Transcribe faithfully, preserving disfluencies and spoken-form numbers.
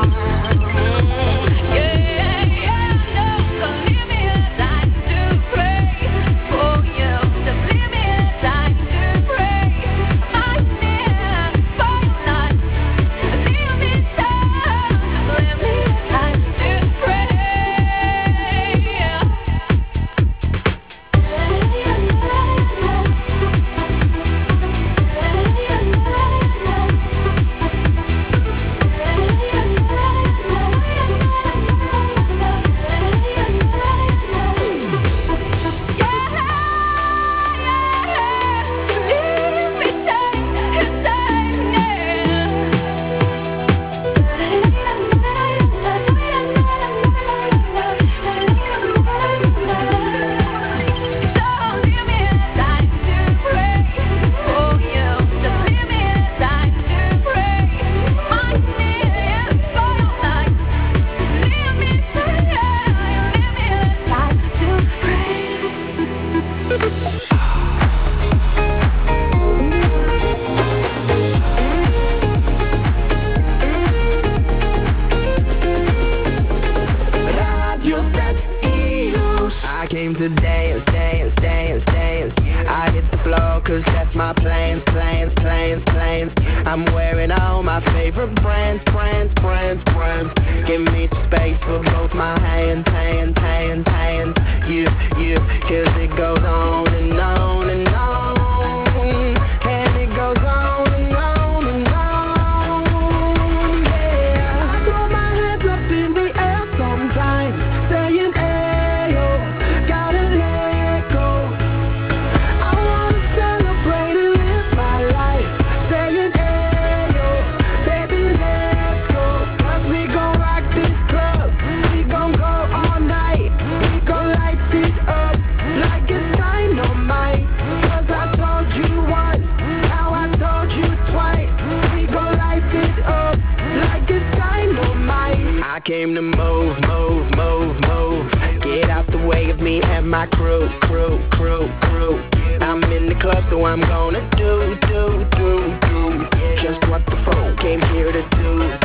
came to dance, dance, dance, dance. I hit the floor cause that's my plans, plans, plans, plans. I'm wearing all my favorite brands, brands, brands, brands. Give me some space for both my hands, hands, hands, hands. You, you, cause it goes on and on and on. And it goes on and on and on, yeah. I throw my hands up in the air sometimes, saying ayo, gotta let go. I wanna celebrate and live my life, saying ayo, baby let's go. Cause we gon' rock this club, we gon' go all night. We gon' light it up like it's dynamite. Cause I told you once, now I told you twice. We gon' light it up like it's dynamite. I came to move, move, move, move. Get out the way of me and my crew, crew, crew, crew. I'm in the club, so I'm gonna do, do, do, do just what the phone came here to do.